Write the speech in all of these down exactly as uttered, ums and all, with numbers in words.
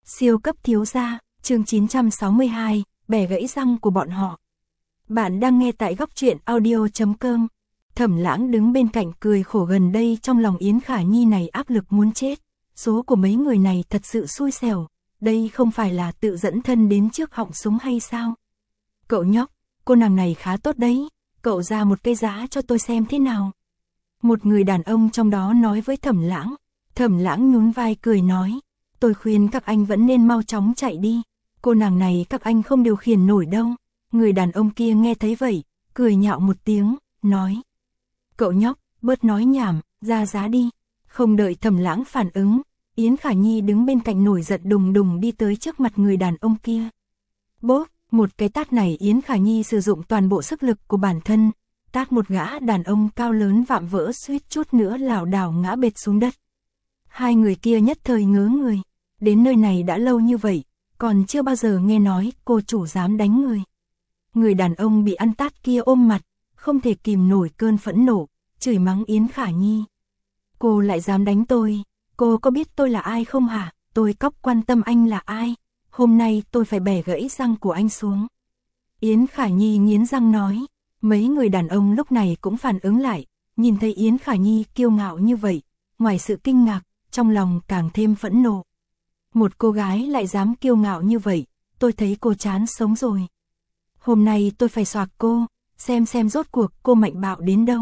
Siêu cấp thiếu gia, chương chín trăm sáu mươi hai, bẻ gãy răng của bọn họ. Bạn đang nghe tại góc truyện audio chấm com. Thẩm Lãng đứng bên cạnh cười khổ, gần đây trong lòng Yến Khả Nhi này áp lực muốn chết. Số của mấy người này thật sự xui xẻo, đây không phải là tự dẫn thân đến trước họng súng hay sao? Cậu nhóc, cô nàng này khá tốt đấy, cậu ra một cây giá cho tôi xem thế nào. Một người đàn ông trong đó nói với Thẩm Lãng. Thẩm Lãng nhún vai cười nói, tôi khuyên các anh vẫn nên mau chóng chạy đi, cô nàng này các anh không điều khiển nổi đâu. Người đàn ông kia nghe thấy vậy, cười nhạo một tiếng, nói, cậu nhóc, bớt nói nhảm, ra giá đi. Không đợi Thẩm Lãng phản ứng, Yến Khả Nhi đứng bên cạnh nổi giận đùng đùng đi tới trước mặt người đàn ông kia. Bốp, một cái tát này Yến Khả Nhi sử dụng toàn bộ sức lực của bản thân, tát một gã đàn ông cao lớn vạm vỡ suýt chút nữa lảo đảo ngã bệt xuống đất. Hai người kia nhất thời ngớ người, đến nơi này đã lâu như vậy, còn chưa bao giờ nghe nói cô chủ dám đánh người. Người đàn ông bị ăn tát kia ôm mặt, không thể kìm nổi cơn phẫn nộ, chửi mắng Yến Khả Nhi. Cô lại dám đánh tôi, cô có biết tôi là ai không hả? Tôi cóc quan tâm anh là ai, hôm nay tôi phải bẻ gãy răng của anh xuống. Yến Khả Nhi nghiến răng nói. Mấy người đàn ông lúc này cũng phản ứng lại, nhìn thấy Yến Khả Nhi kiêu ngạo như vậy, ngoài sự kinh ngạc, trong lòng càng thêm phẫn nộ. Một cô gái lại dám kiêu ngạo như vậy, tôi thấy cô chán sống rồi. Hôm nay tôi phải soạc cô, xem xem rốt cuộc cô mạnh bạo đến đâu.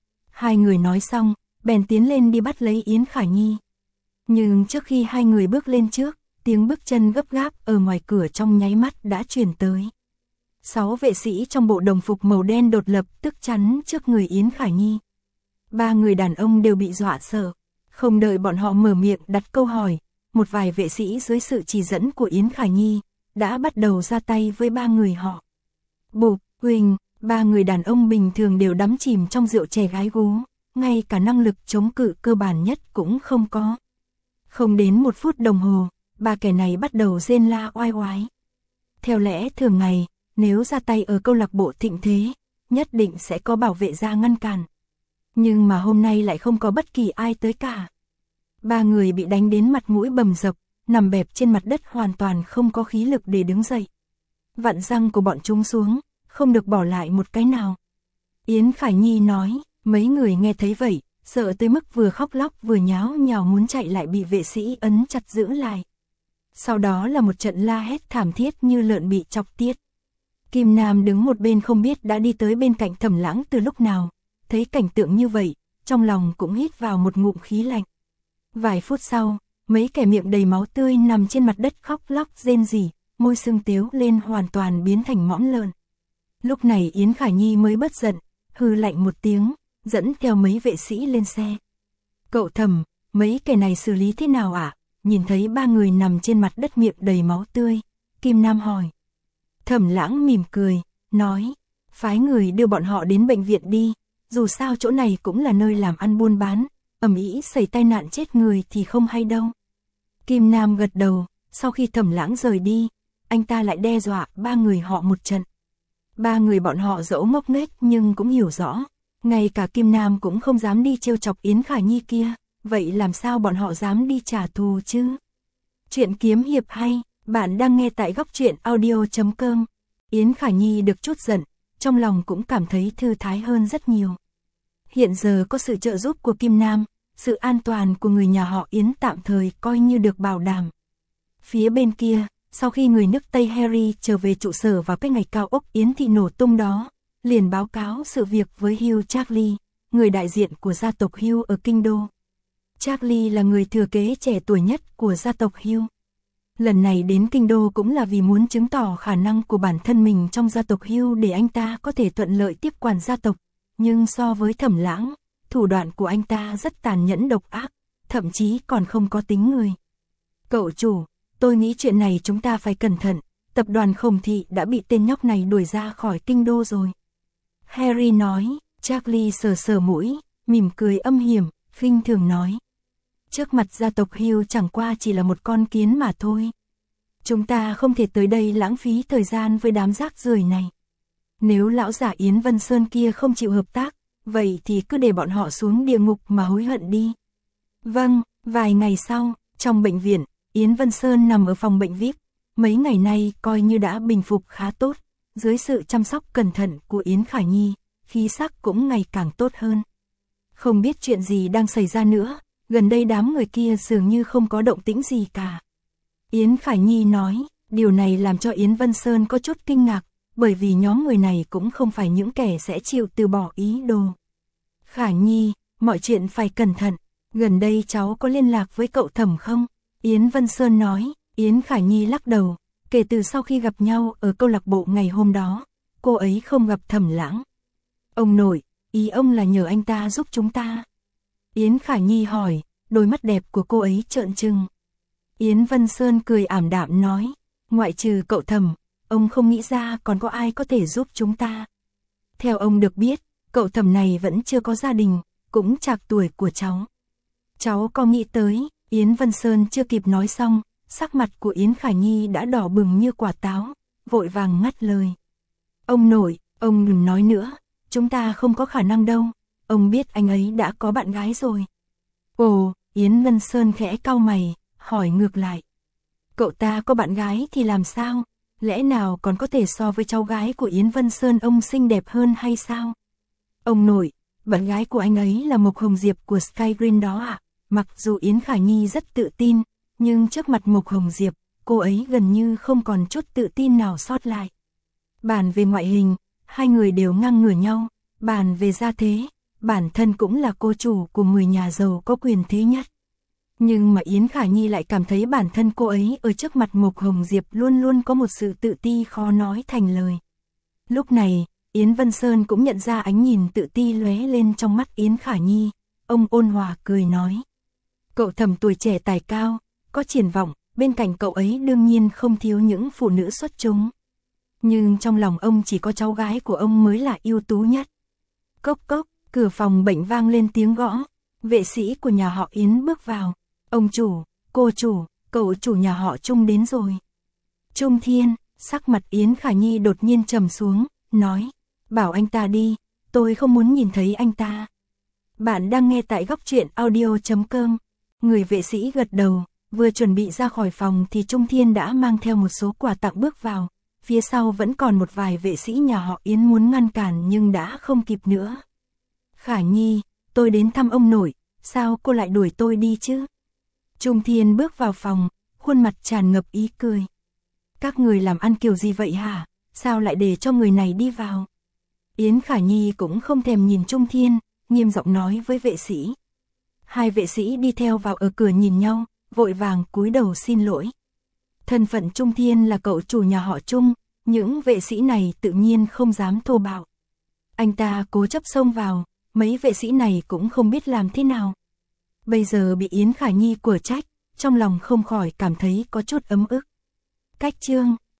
Hai người nói xong, bèn tiến lên đi bắt lấy Yến Khả Nhi. Nhưng trước khi hai người bước lên trước, tiếng bước chân gấp gáp ở ngoài cửa trong nháy mắt đã truyền tới. Sáu vệ sĩ trong bộ đồng phục màu đen đột lập tức chắn trước người Yến Khả Nhi. Ba người đàn ông đều bị dọa sợ. Không đợi bọn họ mở miệng đặt câu hỏi, một vài vệ sĩ dưới sự chỉ dẫn của Yến Khả Nhi đã bắt đầu ra tay với ba người họ. Bụp, huỳnh, ba người đàn ông bình thường đều đắm chìm trong rượu chè gái gú, ngay cả năng lực chống cự cơ bản nhất cũng không có. Không đến một phút đồng hồ, ba kẻ này bắt đầu rên la oai oái. Theo lẽ thường ngày, nếu ra tay ở câu lạc bộ thịnh thế, nhất định sẽ có bảo vệ ra ngăn cản. Nhưng mà hôm nay lại không có bất kỳ ai tới cả. Ba người bị đánh đến mặt mũi bầm dập, nằm bẹp trên mặt đất hoàn toàn không có khí lực để đứng dậy. Vặn răng của bọn chúng xuống, không được bỏ lại một cái nào. Yến Khả Nhi nói, mấy người nghe thấy vậy, sợ tới mức vừa khóc lóc vừa nháo nhào muốn chạy lại bị vệ sĩ ấn chặt giữ lại. Sau đó là một trận la hét thảm thiết như lợn bị chọc tiết. Kim Nam đứng một bên không biết đã đi tới bên cạnh Thẩm Lãng từ lúc nào, thấy cảnh tượng như vậy, trong lòng cũng hít vào một ngụm khí lạnh. Vài phút sau, mấy kẻ miệng đầy máu tươi nằm trên mặt đất khóc lóc rên rỉ, môi sưng tếu lên hoàn toàn biến thành mõm lợn. Lúc này Yến Khả Nhi mới bớt giận, hừ lạnh một tiếng, dẫn theo mấy vệ sĩ lên xe. Cậu Thẩm, mấy kẻ này xử lý thế nào ạ? À? Nhìn thấy ba người nằm trên mặt đất miệng đầy máu tươi, Kim Nam hỏi. Thẩm Lãng mỉm cười, nói, phái người đưa bọn họ đến bệnh viện đi, dù sao chỗ này cũng là nơi làm ăn buôn bán, ầm ĩ xảy tai nạn chết người thì không hay đâu. Kim Nam gật đầu, sau khi Thẩm Lãng rời đi, anh ta lại đe dọa ba người họ một trận. Ba người bọn họ dẫu ngốc nghếch nhưng cũng hiểu rõ, ngay cả Kim Nam cũng không dám đi trêu chọc Yến Khả Nhi kia, vậy làm sao bọn họ dám đi trả thù chứ? Chuyện kiếm hiệp hay. Bạn đang nghe tại góc truyện audio chấm com. Yến Khả Nhi được chút giận, trong lòng cũng cảm thấy thư thái hơn rất nhiều. Hiện giờ có sự trợ giúp của Kim Nam, sự an toàn của người nhà họ Yến tạm thời coi như được bảo đảm. Phía bên kia, sau khi người nước Tây Harry trở về trụ sở vào cái ngày cao ốc Yến thị nổ tung đó, liền báo cáo sự việc với Hugh Charlie, người đại diện của gia tộc Hugh ở Kinh Đô. Charlie là người thừa kế trẻ tuổi nhất của gia tộc Hugh. Lần này đến Kinh Đô cũng là vì muốn chứng tỏ khả năng của bản thân mình trong gia tộc Hugh để anh ta có thể thuận lợi tiếp quản gia tộc. Nhưng so với Thẩm Lãng, thủ đoạn của anh ta rất tàn nhẫn độc ác, thậm chí còn không có tính người. Cậu chủ, tôi nghĩ chuyện này chúng ta phải cẩn thận, tập đoàn Khổng Thị đã bị tên nhóc này đuổi ra khỏi Kinh Đô rồi. Harry nói, Charlie sờ sờ mũi, mỉm cười âm hiểm, khinh thường nói. Trước mặt gia tộc Hugh chẳng qua chỉ là một con kiến mà thôi. Chúng ta không thể tới đây lãng phí thời gian với đám rác rưởi này. Nếu lão giả Yến Vân Sơn kia không chịu hợp tác, vậy thì cứ để bọn họ xuống địa ngục mà hối hận đi. Vâng, vài ngày sau, trong bệnh viện, Yến Vân Sơn nằm ở phòng bệnh vi ai pi, mấy ngày nay coi như đã bình phục khá tốt, dưới sự chăm sóc cẩn thận của Yến Khả Nhi, khí sắc cũng ngày càng tốt hơn. Không biết chuyện gì đang xảy ra nữa, gần đây đám người kia dường như không có động tĩnh gì cả. Yến Khả Nhi nói, điều này làm cho Yến Vân Sơn có chút kinh ngạc, bởi vì nhóm người này cũng không phải những kẻ sẽ chịu từ bỏ ý đồ. Khả Nhi, mọi chuyện phải cẩn thận, gần đây cháu có liên lạc với cậu Thẩm không? Yến Vân Sơn nói. Yến Khả Nhi lắc đầu, kể từ sau khi gặp nhau ở câu lạc bộ ngày hôm đó, cô ấy không gặp Thẩm Lãng. Ông nội, ý ông là nhờ anh ta giúp chúng ta. Yến Khả Nhi hỏi, đôi mắt đẹp của cô ấy trợn trừng. Yến Vân Sơn cười ảm đạm nói, ngoại trừ cậu Thẩm, ông không nghĩ ra còn có ai có thể giúp chúng ta. Theo ông được biết, cậu Thẩm này vẫn chưa có gia đình, cũng trạc tuổi của cháu. Cháu có nghĩ tới, Yến Vân Sơn chưa kịp nói xong, sắc mặt của Yến Khả Nhi đã đỏ bừng như quả táo, vội vàng ngắt lời. Ông nội, ông đừng nói nữa, chúng ta không có khả năng đâu, ông biết anh ấy đã có bạn gái rồi. Ồ, Yến Vân Sơn khẽ cau mày, hỏi ngược lại. Cậu ta có bạn gái thì làm sao, lẽ nào còn có thể so với cháu gái của Yến Vân Sơn ông xinh đẹp hơn hay sao? Ông nội, bạn gái của anh ấy là Mộc Hồng Diệp của Sky Green đó ạ. À? Mặc dù Yến Khả Nhi rất tự tin, nhưng trước mặt Mộc Hồng Diệp, cô ấy gần như không còn chút tự tin nào sót lại. Bàn về ngoại hình, hai người đều ngang ngửa nhau, bàn về gia thế, bản thân cũng là cô chủ của mười nhà giàu có quyền thế nhất. Nhưng mà Yến Khả Nhi lại cảm thấy bản thân cô ấy ở trước mặt Mộc Hồng Diệp luôn luôn có một sự tự ti khó nói thành lời. Lúc này, Yến Vân Sơn cũng nhận ra ánh nhìn tự ti lóe lên trong mắt Yến Khả Nhi, ông ôn hòa cười nói. Cậu Thẩm tuổi trẻ tài cao, có triển vọng, bên cạnh cậu ấy đương nhiên không thiếu những phụ nữ xuất chúng. Nhưng trong lòng ông chỉ có cháu gái của ông mới là ưu tú nhất. Cốc cốc, cửa phòng bệnh vang lên tiếng gõ, vệ sĩ của nhà họ Yến bước vào. Ông chủ, cô chủ, cậu chủ nhà họ Trung đến rồi. Trung Thiên, sắc mặt Yến Khả Nhi đột nhiên trầm xuống, nói, bảo anh ta đi, tôi không muốn nhìn thấy anh ta. Bạn đang nghe tại góc truyện audio chấm com. Người vệ sĩ gật đầu, vừa chuẩn bị ra khỏi phòng thì Trung Thiên đã mang theo một số quà tặng bước vào, phía sau vẫn còn một vài vệ sĩ nhà họ Yến muốn ngăn cản nhưng đã không kịp nữa. Khả Nhi, tôi đến thăm ông nội, sao cô lại đuổi tôi đi chứ? Trung Thiên bước vào phòng, khuôn mặt tràn ngập ý cười. Các người làm ăn kiểu gì vậy hả, sao lại để cho người này đi vào? Yến Khả Nhi cũng không thèm nhìn Trung Thiên, nghiêm giọng nói với vệ sĩ. Hai vệ sĩ đi theo vào ở cửa nhìn nhau, vội vàng cúi đầu xin lỗi. Thân phận Trung Thiên là cậu chủ nhà họ Trung, những vệ sĩ này tự nhiên không dám thô bạo. Anh ta cố chấp xông vào, mấy vệ sĩ này cũng không biết làm thế nào. Bây giờ bị Yến Khả Nhi của trách, trong lòng không khỏi cảm thấy có chút ấm ức. Cách chương